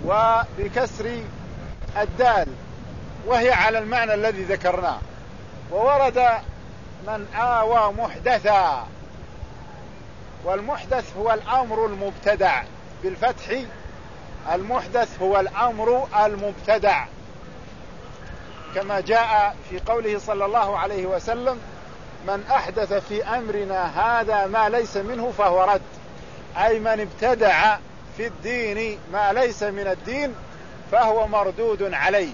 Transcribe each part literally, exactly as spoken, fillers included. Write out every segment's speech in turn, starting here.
وبكسر الدال، وهي على المعنى الذي ذكرناه. وورد من آوى محدثا، والمحدث هو الأمر المبتدع بالفتح، المحدث هو الأمر المبتدع، كما جاء في قوله صلى الله عليه وسلم: من أحدث في أمرنا هذا ما ليس منه فهو رد، أي من ابتدع في الدين ما ليس من الدين فهو مردود عليه.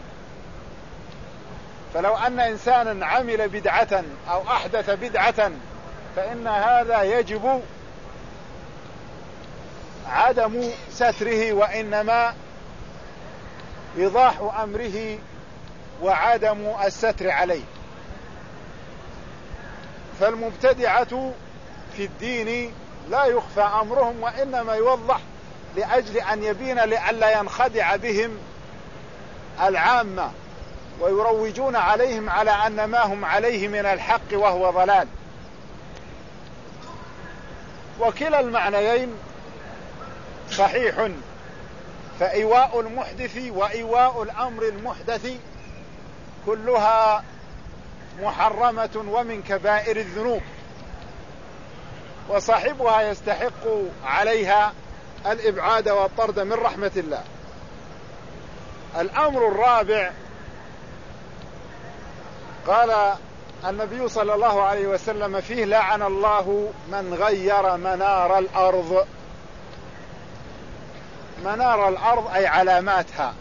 فلو أن إنسانا عمل بدعة أو أحدث بدعة فإن هذا يجب عدم ستره، وإنما إيضاح أمره وعدم الستر عليه. فالمبتدعة في الدين لا يخفى أمرهم، وإنما يوضح لأجل أن يبين لئلا ينخدع بهم العامة ويروجون عليهم على أن ما هم عليه من الحق وهو ضلال. وكلا المعنيين صحيح، فإيواء المحدث وإيواء الأمر المحدث كلها محرمة ومن كبائر الذنوب، وصاحبها يستحق عليها الإبعاد والطرد من رحمة الله. الأمر الرابع، قال النبي صلى الله عليه وسلم فيه: لعن الله من غير منار الأرض. منار الأرض أي علاماتها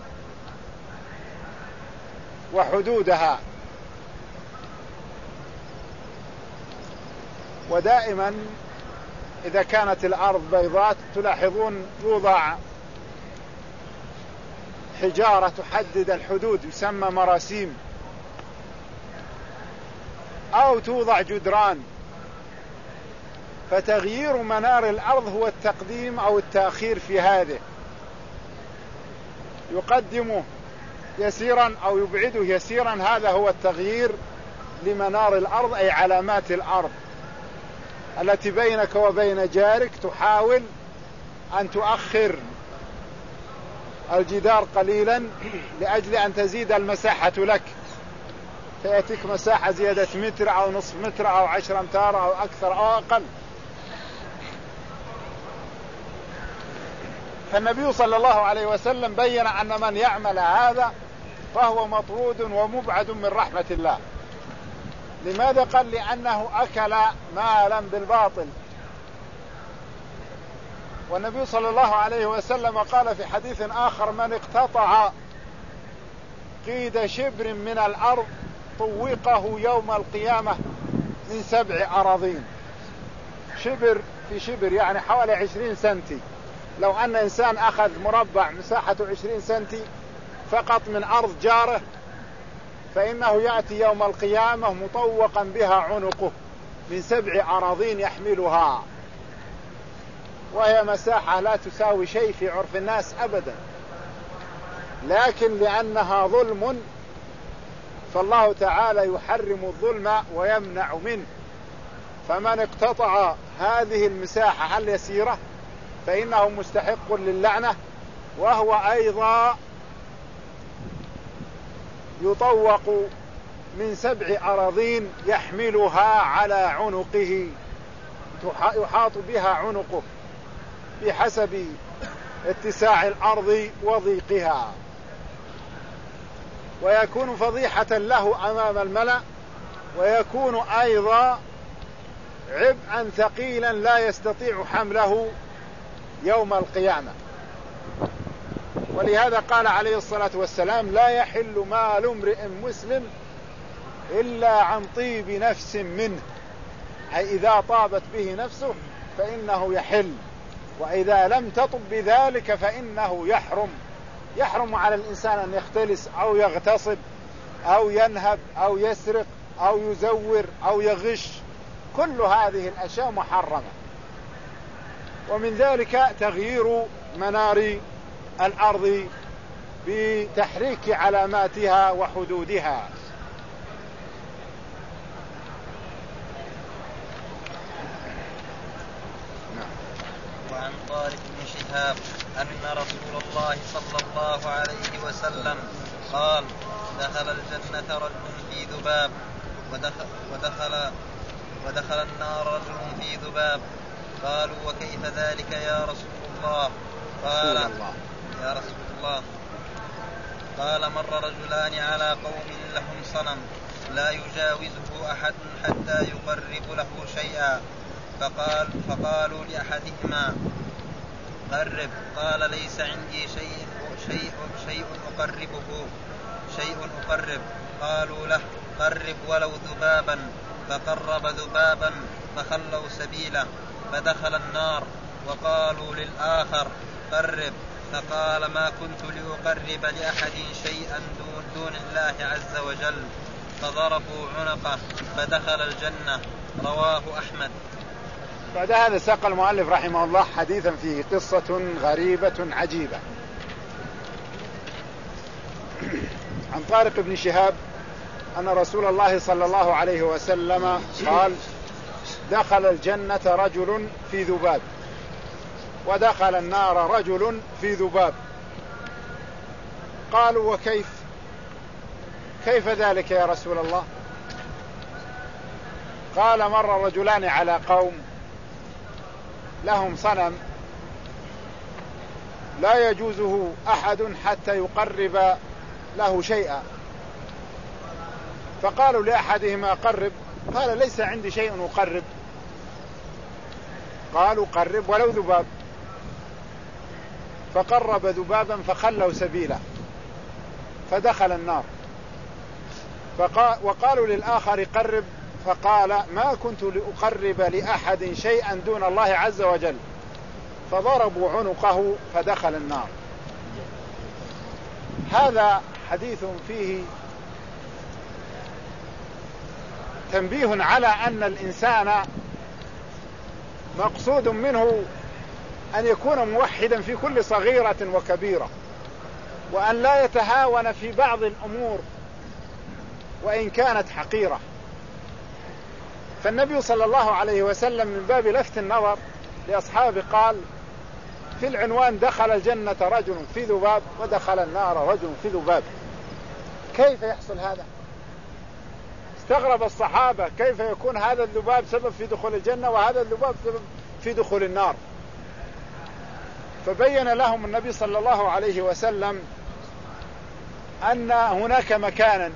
وحدودها. ودائما إذا كانت الأرض بيضاء تلاحظون يوضع حجارة تحدد الحدود، يسمى مراسيم، أو توضع جدران. فتغيير منار الأرض هو التقديم أو التأخير في هذه، يقدمه يسيرا أو يبعده يسيرا، هذا هو التغيير لمنار الأرض أي علامات الأرض التي بينك وبين جارك. تحاول أن تؤخر الجدار قليلا لأجل أن تزيد المساحة لك، فيأتيك مساحة زيادة متر أو نصف متر أو عشر أمتار أو أكثر أو أقل. فالنبي صلى الله عليه وسلم بين أن من يعمل هذا فهو مطرود ومبعد من رحمة الله. لماذا؟ قال: لأنه أكل مالا بالباطل. والنبي صلى الله عليه وسلم قال في حديث آخر: من اقتطع قيد شبر من الأرض طوقه يوم القيامة من سبع أراضين. شبر في شبر يعني حوالي عشرين سنتي. لو أن إنسان أخذ مربع مساحته عشرين سنتي فقط من أرض جاره، فإنه يأتي يوم القيامة مطوقا بها عنقه من سبع أراضين يحملها، وهي مساحة لا تساوي شيء في عرف الناس أبدا، لكن لأنها ظلم فالله تعالى يحرم الظلم ويمنع منه. فمن اقتطع هذه المساحة اليسيرة فإنه مستحق للعنة، وهو أيضا يطوق من سبع أراضين يحملها على عنقه، يحاط بها عنقه بحسب اتساع الأرض وضيقها، ويكون فضيحة له أمام الملأ، ويكون أيضا عبئا ثقيلا لا يستطيع حمله يوم القيامة. ولهذا قال عليه الصلاة والسلام: لا يحل مال امرئ مسلم إلا عن طيب نفس منه، أي إذا طابت به نفسه فإنه يحل، وإذا لم تطب بذلك فإنه يحرم. يحرم على الإنسان أن يختلس أو يغتصب أو ينهب أو يسرق أو يزور أو يغش، كل هذه الأشياء محرمة. ومن ذلك تغيير منار الأرض بتحريك علاماتها وحدودها. وعن عن طارق بن شهاب أن رسول الله صلى الله عليه وسلم قال دخل الجنة رجل في ذباب ودخل, ودخل, ودخل النار رجل في ذباب. قالوا وكيف ذلك يا رسول الله؟ قال يا رسول الله قال مر رجلان على قوم لهم صنم لا يجاوزه أحد حتى يقرب له شيئا، فقال فقالوا لأحدهما قرب، قال ليس عندي شيء شيء شيء أقربه شيء أقرب. قالوا له قرب ولو ذبابا، فقرب ذبابا فخلوا سبيله فدخل النار. وقالوا للآخر قرب، فقال ما كنت لأقرب لأحد شيئا دون, دون الله عز وجل، فضربوا عنقه فدخل الجنة. رواه أحمد. بعد هذا ساق المؤلف رحمه الله حديثا فيه قصة غريبة عجيبة عن طارق بن شهاب أن رسول الله صلى الله عليه وسلم قال دخل الجنة رجل في ذباب ودخل النار رجل في ذباب. قالوا وكيف كيف ذلك يا رسول الله؟ قال مر رجلان على قوم لهم صنم لا يجوزه أحد حتى يقرب له شيئا، فقالوا لأحدهما قرب، قال ليس عندي شيء أقرب. قالوا قرب ولو ذباب، فقرب ذبابا فخلوا سبيله فدخل النار. فقال وقالوا للآخر قرب، فقال ما كنت لأقرب لأحد شيئا دون الله عز وجل، فضربوا عنقه فدخل النار. هذا حديث فيه تنبيه على أن الإنسان مقصود منه أن يكون موحدا في كل صغيرة وكبيرة، وأن لا يتهاون في بعض الأمور وإن كانت حقيرة. فالنبي صلى الله عليه وسلم من باب لفت النظر لأصحابه قال في العنوان دخل الجنة رجل في ذباب ودخل النار رجل في ذباب. كيف يحصل هذا؟ استغرب الصحابة كيف يكون هذا الذباب سبب في دخول الجنة وهذا الذباب سبب في دخول النار. فبين لهم النبي صلى الله عليه وسلم أن هناك مكانا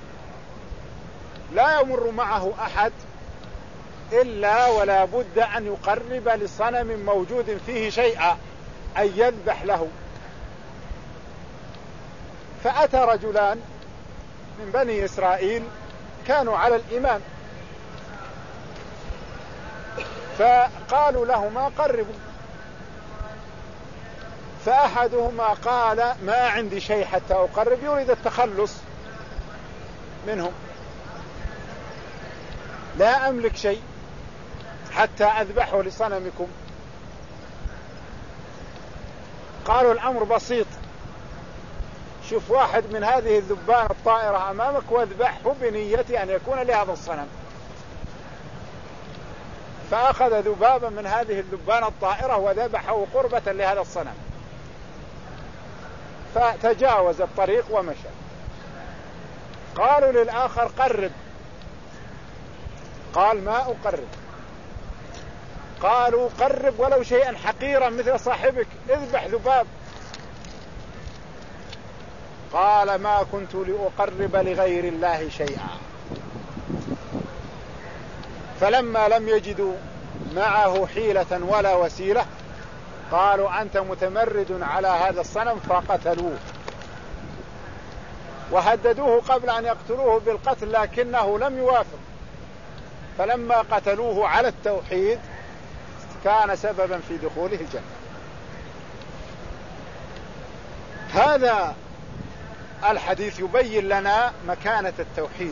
لا يمر معه أحد إلا ولا بد أن يقرب لصنم موجود فيه شيئا أن يذبح له. فأتى رجلان من بني إسرائيل كانوا على الإيمان، فقالوا لهما قربوا، فأحدهما قال ما عندي شيء حتى أقرب، يريد التخلص منهم، لا أملك شيء حتى أذبحه لصنمكم. قالوا الأمر بسيط، شوف واحد من هذه الذبان الطائرة أمامك واذبحه بنية أن يكون لهذا الصنم. فأخذ ذبابا من هذه الذبان الطائرة وذبحه قربة لهذا الصنم، فتجاوز الطريق ومشى. قالوا للآخر قرب، قال ما أقرب. قالوا قرب ولو شيئا حقيرا مثل صاحبك، اذبح ذباب. قال ما كنت لأقرب لغير الله شيئا. فلما لم يجدوا معه حيلة ولا وسيلة قالوا أنت متمرد على هذا الصنم، فقتلوه وهددوه قبل أن يقتلوه بالقتل لكنه لم يوافق. فلما قتلوه على التوحيد كان سببا في دخوله الجنة. هذا الحديث يبين لنا مكانة التوحيد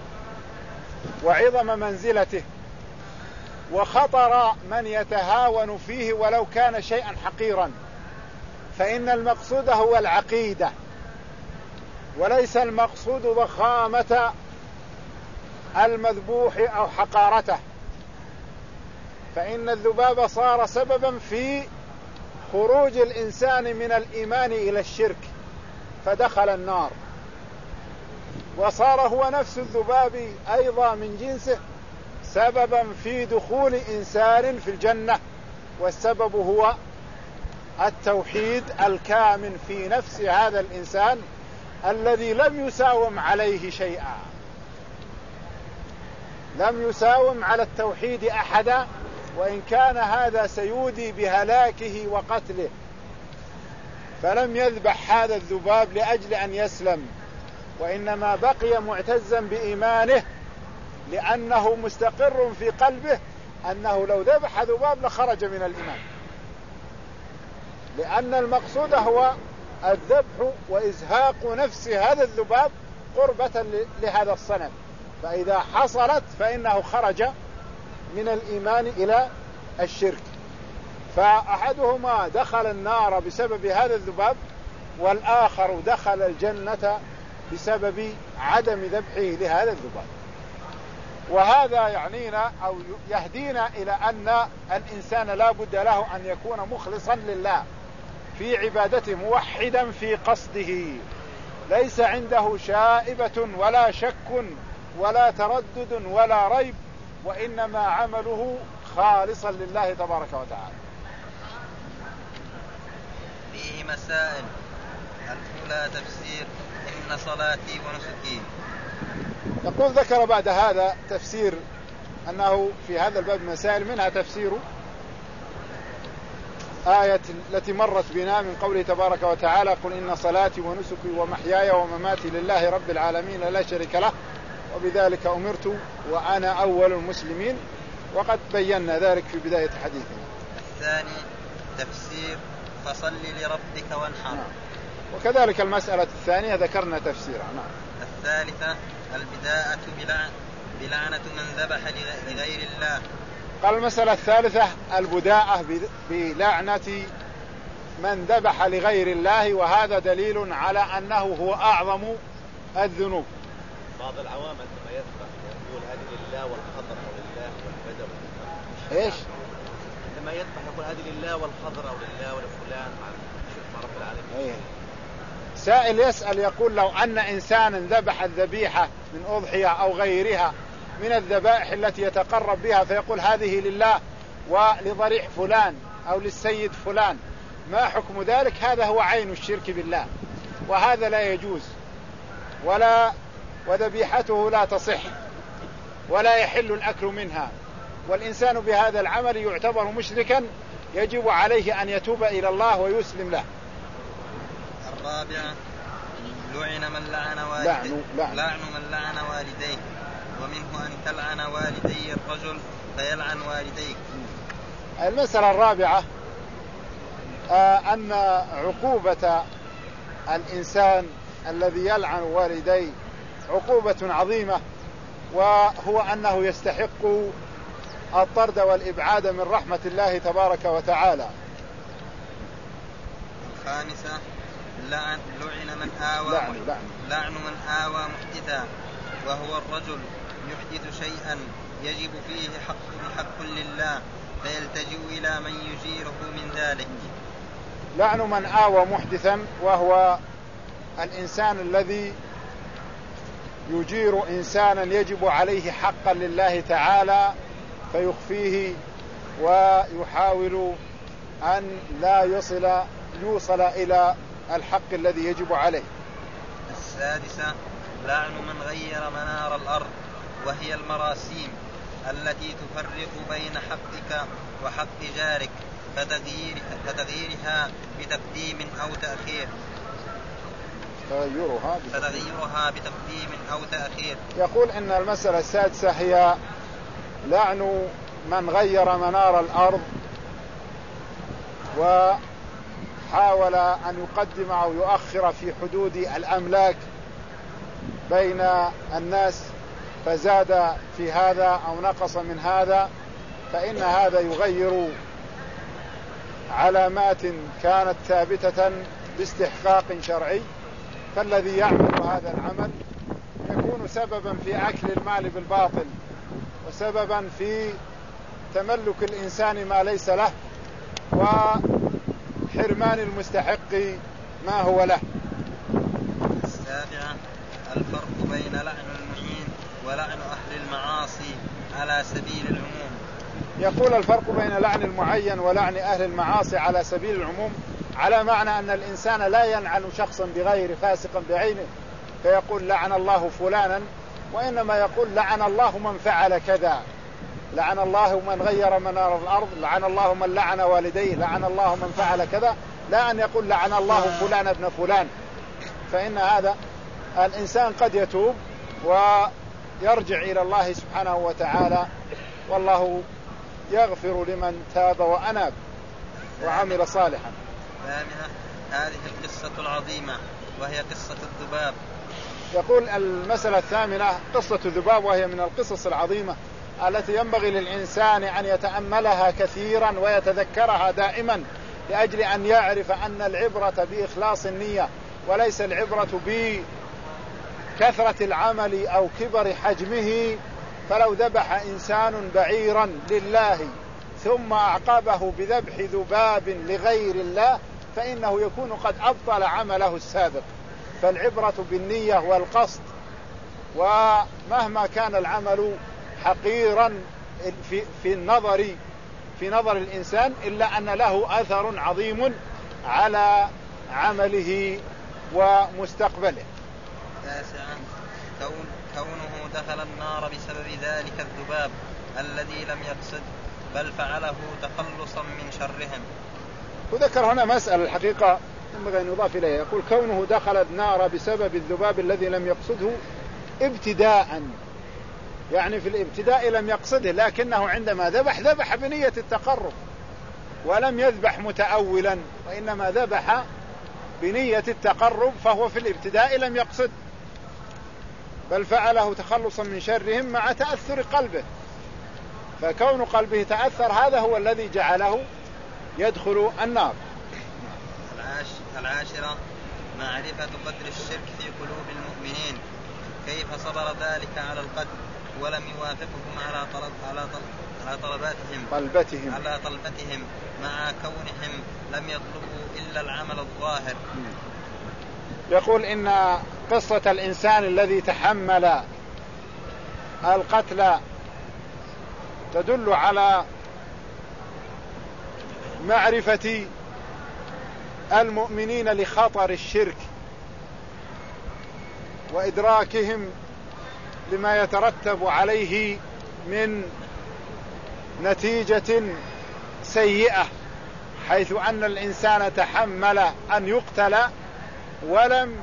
وعظم منزلته وخطر من يتهاون فيه ولو كان شيئا حقيرا، فإن المقصود هو العقيدة وليس المقصود ضخامة المذبوح أو حقارته. فإن الذباب صار سببا في خروج الإنسان من الإيمان إلى الشرك فدخل النار، وصار هو نفس الذباب أيضا من جنسه سببا في دخول إنسان في الجنة، والسبب هو التوحيد الكامن في نفس هذا الإنسان الذي لم يساوم عليه شيئا، لم يساوم على التوحيد أحدا، وإن كان هذا سيودي بهلاكه وقتله، فلم يذبح هذا الذباب لأجل أن يسلم، وإنما بقي معتزا بإيمانه لأنه مستقر في قلبه أنه لو ذبح ذباب لخرج من الإيمان، لأن المقصود هو الذبح وإزهاق نفس هذا الذباب قربة لهذا الصنم، فإذا حصلت فإنه خرج من الإيمان إلى الشرك. فأحدهما دخل النار بسبب هذا الذباب، والآخر دخل الجنة بسبب عدم ذبحه لهذا الذباب. وهذا يعنينا أو يهدينا إلى أن الإنسان لا بد له أن يكون مخلصا لله في عبادته، موحدا في قصده، ليس عنده شائبة ولا شك ولا تردد ولا ريب، وإنما عمله خالصا لله تبارك وتعالى. فيه مسائل. الأولى تفسير إن صلاتي ونسكي. يقول ذكر بعد هذا تفسير أنه في هذا الباب مسائل، منها تفسير آية التي مرت بنا من قوله تبارك وتعالى قل إن صلاتي ونسكي ومحياي ومماتي لله رب العالمين لا شريك له وبذلك أمرت وأنا أول المسلمين، وقد بينا ذلك في بداية حديثنا. الثاني تفسير فصل لربك وانحر. نعم. وكذلك المسألة الثانية ذكرنا تفسيرها. نعم. الثالثة البداءة بلعنة من ذبح لغير الله. قال المسألة الثالثة البداءة بلعنة من ذبح لغير الله، وهذا دليل على أنه هو أعظم الذنوب. بعض العوام عندما يذبح يقول هذه لله والخضر أو لله والبدر. إيش؟ عندما يذبح يقول هذه لله والخضر أو لله ولفلان مع رب العالمين. إيه. سائل يسأل يقول لو أن إنسانا ذبح الذبيحة من أضحية أو غيرها من الذبائح التي يتقرب بها فيقول هذه لله ولضريح فلان أو للسيد فلان، ما حكم ذلك؟ هذا هو عين الشرك بالله، وهذا لا يجوز، ولا وذبيحته لا تصح ولا يحل الأكل منها، والإنسان بهذا العمل يعتبر مشركا، يجب عليه أن يتوب إلى الله ويسلم له. الرابعة لعن من لعن والديه. لعن, لعن. لعن من لعن والديه، ومنه أن تلعن والدي الرجل فيلعن والديك. المسألة الرابعة آه أن عقوبة الإنسان الذي يلعن والديه عقوبة عظيمة، وهو أنه يستحق الطرد والإبعاد من رحمة الله تبارك وتعالى. الخامسة لعن, لعن من آوى لعن, لعن. لعن من آوى محدثا، وهو الرجل يحدث شيئا يجب فيه حق حق لله فيلتجئ إلى من يجيره من ذلك. لعن من آوى محدثا وهو الإنسان الذي يجير إنسانا يجب عليه حقا لله تعالى فيخفيه ويحاول أن لا يصل يوصل إلى الحق الذي يجب عليه. السادسة لعن من غير منار الأرض، وهي المراسيم التي تفرق بين حقك وحق جارك فتغييرها, فتغييرها بتقديم أو تأخير. تغيرها فتغييرها بتقديم أو تأخير. يقول إن المسألة السادسة هي لعن من غير منار الأرض وحاول أن يقدم أو يؤخر في حدود الأملاك بين الناس فزاد في هذا أو نقص من هذا، فإن هذا يغير علامات كانت ثابتة باستحقاق شرعي، فالذي يعمل هذا العمل يكون سببا في أكل المال بالباطل وسببا في تملك الإنسان ما ليس له حرمان المستحق ما هو له. السابعة الفرق بين لعن المعين ولعن أهل المعاصي على سبيل العموم. يقول الفرق بين لعن المعين ولعن أهل المعاصي على سبيل العموم على معنى أن الإنسان لا يلعن شخصا بغير فاسقا بعينه فيقول لعن الله فلانا، وإنما يقول لعن الله من فعل كذا، لعن الله من غير منار الأرض، لعن الله من لعن والديه، لعن الله من فعل كذا، لا أن يقول لعن الله فلان ابن فلان. فإن هذا الإنسان قد يتوب ويرجع إلى الله سبحانه وتعالى، والله يغفر لمن تاب وأناب وعمل صالحا. ثامنة هذه القصة العظيمة وهي قصة الذباب. يقول المسألة الثامنة قصة الذباب، وهي من القصص العظيمة التي ينبغي للإنسان أن يتأملها كثيرا ويتذكرها دائما، لأجل أن يعرف أن العبرة بإخلاص النية وليس العبرة بكثرة العمل أو كبر حجمه. فلو ذبح إنسان بعيرا لله ثم أعقبه بذبح ذباب لغير الله فإنه يكون قد أبطل عمله السابق. فالعبرة بالنية والقصد، ومهما كان العمل حقيرا في, في النظر في نظر الإنسان إلا أن له أثر عظيم على عمله ومستقبله. تاسعا كون كونه دخل النار بسبب ذلك الذباب الذي لم يقصد بل فعله تخلصا من شرهم. وذكر هنا مسألة الحقيقة ينبغي أن يضاف إليها، يقول كونه دخل النار بسبب الذباب الذي لم يقصده ابتداء، يعني في الابتداء لم يقصده، لكنه عندما ذبح ذبح بنية التقرب ولم يذبح متأولا، وإنما ذبح بنية التقرب، فهو في الابتداء لم يقصد بل فعله تخلصا من شرهم مع تأثر قلبه. فكون قلبه تأثر هذا هو الذي جعله يدخل النار. العاشرة معرفة قدر الشرك في قلوب المؤمنين، كيف صبر ذلك على القدر ولم يوافقهم على طلب على طلب على طلباتهم طلبتهم على طلبتهم مع كونهم لم يطلبوا إلا العمل الظاهر. يقول إن قصة الإنسان الذي تحمل القتل تدل على معرفة المؤمنين لخطر الشرك وإدراكهم لما يترتب عليه من نتيجة سيئة، حيث أن الإنسان تحمل أن يقتل ولم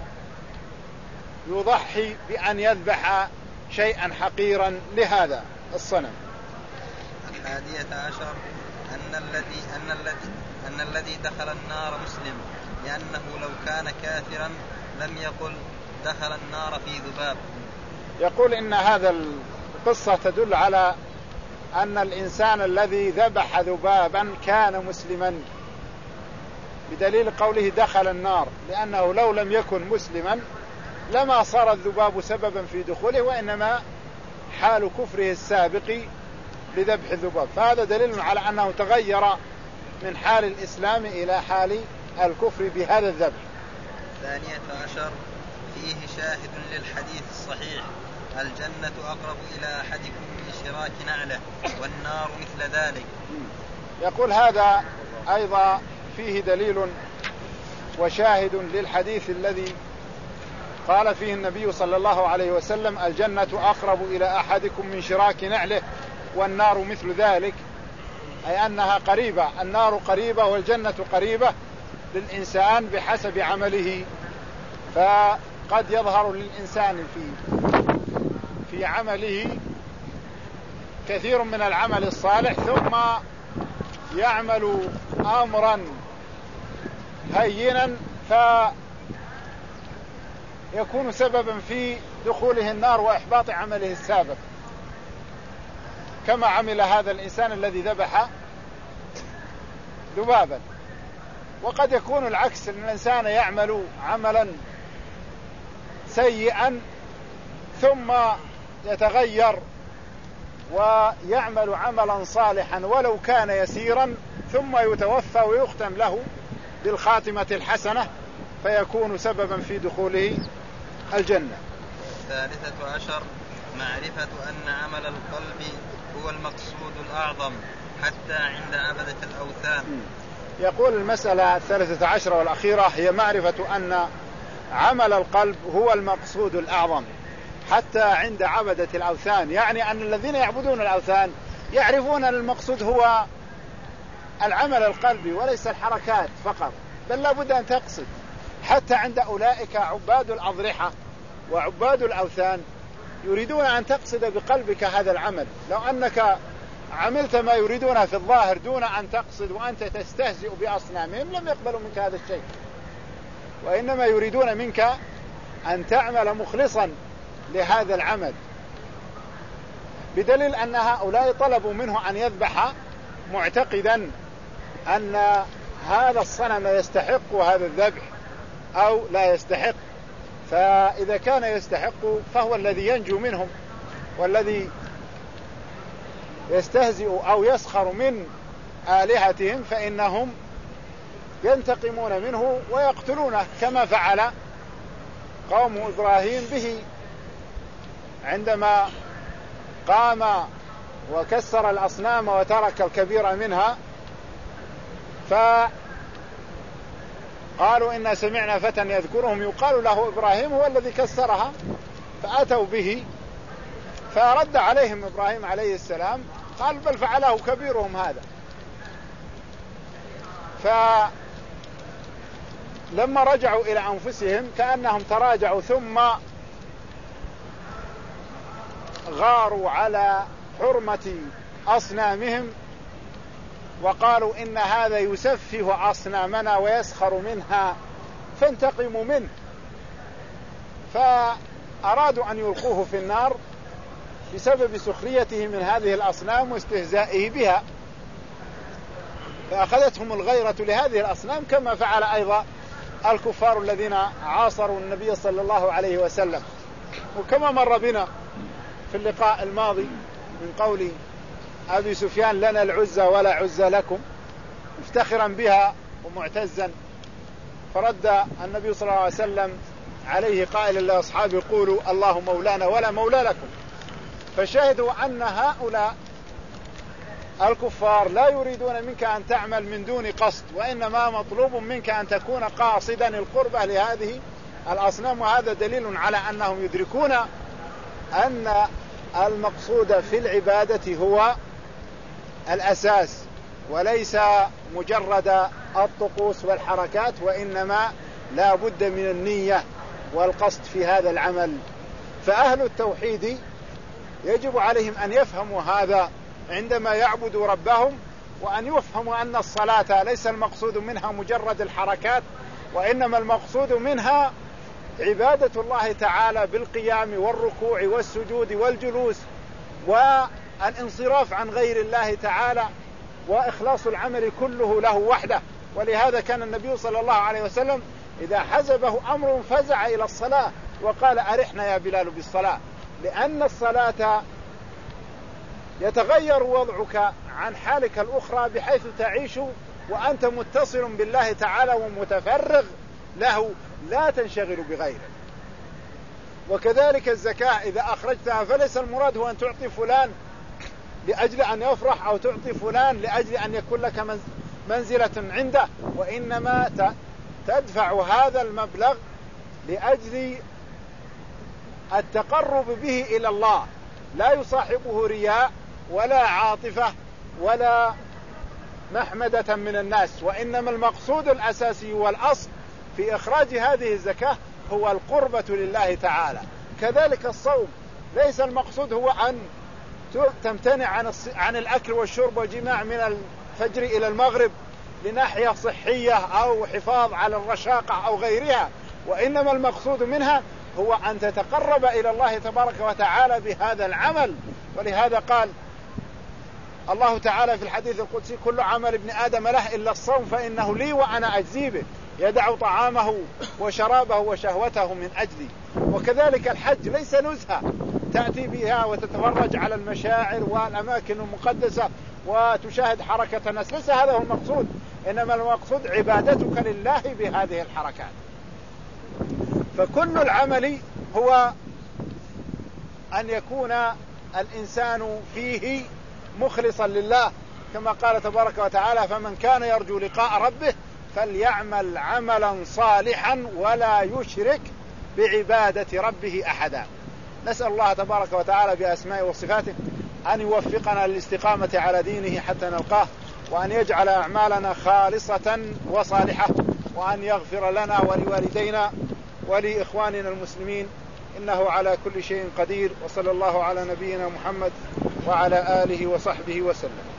يضحي بأن يذبح شيئا حقيرا لهذا الصنم. الحادية عشر أن الذي أن الذي أن الذي دخل النار مسلم، لأنه لو كان كافرا لم يقل دخل النار في ذباب. يقول إن هذا القصة تدل على أن الإنسان الذي ذبح ذبابا كان مسلما، بدليل قوله دخل النار، لأنه لو لم يكن مسلما لما صار الذباب سببا في دخوله، وإنما حال كفره السابق لذبح الذباب. فهذا دليل على أنه تغير من حال الإسلام إلى حال الكفر بهذا الذبح. ثانية عشر فيه شاهد للحديث الصحيح: الجنة أقرب إلى أحدكم من شراك نعله والنار مثل ذلك. يقول هذا أيضا فيه دليل وشاهد للحديث الذي قال فيه النبي صلى الله عليه وسلم: الجنة أقرب إلى أحدكم من شراك نعله والنار مثل ذلك، أي أنها قريبة، النار قريبة والجنة قريبة للإنسان بحسب عمله. فقد يظهر للإنسان في في عمله كثير من العمل الصالح ثم يعمل أمرا هينا فيكون سببا في دخوله النار وإحباط عمله السابق، كما عمل هذا الإنسان الذي ذبح ذبابا. وقد يكون العكس، أن الإنسان يعمل عملا سيئا ثم يتغير ويعمل عملا صالحا ولو كان يسيرا ثم يتوفى ويختم له بالخاتمة الحسنة فيكون سببا في دخوله الجنة. الثالثة عشر معرفة أن عمل القلب هو المقصود الأعظم حتى عند عبدة الأوثان. يقول المسألة الثالثة عشر والأخيرة هي معرفة أن عمل القلب هو المقصود الأعظم حتى عند عبدة الأوثان، يعني أن الذين يعبدون الأوثان يعرفون أن المقصود هو العمل القلبي وليس الحركات فقط، بل لا بد أن تقصد. حتى عند أولئك عباد الأضرحة وعباد الأوثان يريدون أن تقصد بقلبك هذا العمل. لو أنك عملت ما يريدون في الظاهر دون أن تقصد وأنت تستهزئ بأصنامهم لم يقبلوا منك هذا الشيء، وإنما يريدون منك أن تعمل مخلصا لهذا العمل، بدليل أن هؤلاء طلبوا منه أن يذبح معتقدا أن هذا الصنم يستحق هذا الذبح أو لا يستحق، فإذا كان يستحق فهو الذي ينجو منهم، والذي يستهزئ أو يسخر من آلهتهم فإنهم ينتقمون منه ويقتلونه، كما فعل قوم إبراهيم به عندما قام وكسر الأصنام وترك الكبير منها، فقالوا إنا سمعنا فتى يذكرهم يقال له إبراهيم هو الذي كسرها، فأتوا به فرد عليهم إبراهيم عليه السلام قال بل فعله كبيرهم هذا. فلما رجعوا إلى أنفسهم كأنهم تراجعوا ثم غاروا على حرمة أصنامهم وقالوا إن هذا يسفه أصنامنا ويسخر منها فانتقموا منه، فأرادوا أن يلقوه في النار بسبب سخريته من هذه الأصنام واستهزائه بها، فأخذتهم الغيرة لهذه الأصنام كما فعل أيضا الكفار الذين عاصروا النبي صلى الله عليه وسلم. وكما مر بنا في اللقاء الماضي من قول أبي سفيان لنا العزة ولا عزة لكم مفتخرا بها ومعتزا، فرد النبي صلى الله عليه وسلم عليه قائل لأصحابه قولوا الله مولانا ولا مولى لكم. فشاهدوا أن هؤلاء الكفار لا يريدون منك أن تعمل من دون قصد، وإنما مطلوب منك أن تكون قاصدا القربة لهذه الأصنام، وهذا دليل على أنهم يدركون أن المقصود في العبادة هو الأساس وليس مجرد الطقوس والحركات، وإنما لا بد من النية والقصد في هذا العمل. فأهل التوحيد يجب عليهم أن يفهموا هذا عندما يعبدوا ربهم، وأن يفهموا أن الصلاة ليس المقصود منها مجرد الحركات، وإنما المقصود منها عبادة الله تعالى بالقيام والركوع والسجود والجلوس والانصراف عن غير الله تعالى وإخلاص العمل كله له وحده. ولهذا كان النبي صلى الله عليه وسلم إذا حزبه أمر فزع إلى الصلاة وقال أرحنا يا بلال بالصلاة، لأن الصلاة يتغير وضعك عن حالك الأخرى بحيث تعيش وأنت متصل بالله تعالى ومتفرغ له لا تنشغل بغيره. وكذلك الزكاة إذا أخرجتها فليس المراد هو أن تعطي فلان لأجل أن يفرح أو تعطي فلان لأجل أن يكون لك منزلة عنده، وإنما تدفع هذا المبلغ لأجل التقرب به إلى الله، لا يصاحبه رياء ولا عاطفة ولا محمدة من الناس، وإنما المقصود الأساسي والأصل في إخراج هذه الزكاة هو القربة لله تعالى. كذلك الصوم ليس المقصود هو أن تمتنع عن عن الأكل والشرب والجماع من الفجر إلى المغرب لناحية صحية أو حفاظ على الرشاقة أو غيرها، وإنما المقصود منها هو أن تتقرب إلى الله تبارك وتعالى بهذا العمل. ولهذا قال الله تعالى في الحديث القدسي كل عمل ابن آدم له إلا الصوم فإنه لي وأنا أجزي به، يدع طعامه وشرابه وشهوته من أجلي. وكذلك الحج ليس نزهة تأتي بها وتتفرج على المشاعر والأماكن المقدسة وتشاهد حركة الناس، ليس هذا هو المقصود، إنما المقصود عبادتك لله بهذه الحركات. فكل العمل هو أن يكون الإنسان فيه مخلصا لله، كما قال تبارك وتعالى: فمن كان يرجو لقاء ربه فليعمل عملا صالحا ولا يشرك بعبادة ربه أحدا. نسأل الله تبارك وتعالى بأسمائه وصفاته أن يوفقنا للاستقامة على دينه حتى نلقاه، وأن يجعل أعمالنا خالصة وصالحة، وأن يغفر لنا ولوالدينا ولإخواننا المسلمين، إنه على كل شيء قدير. وصلى الله على نبينا محمد وعلى آله وصحبه وسلم.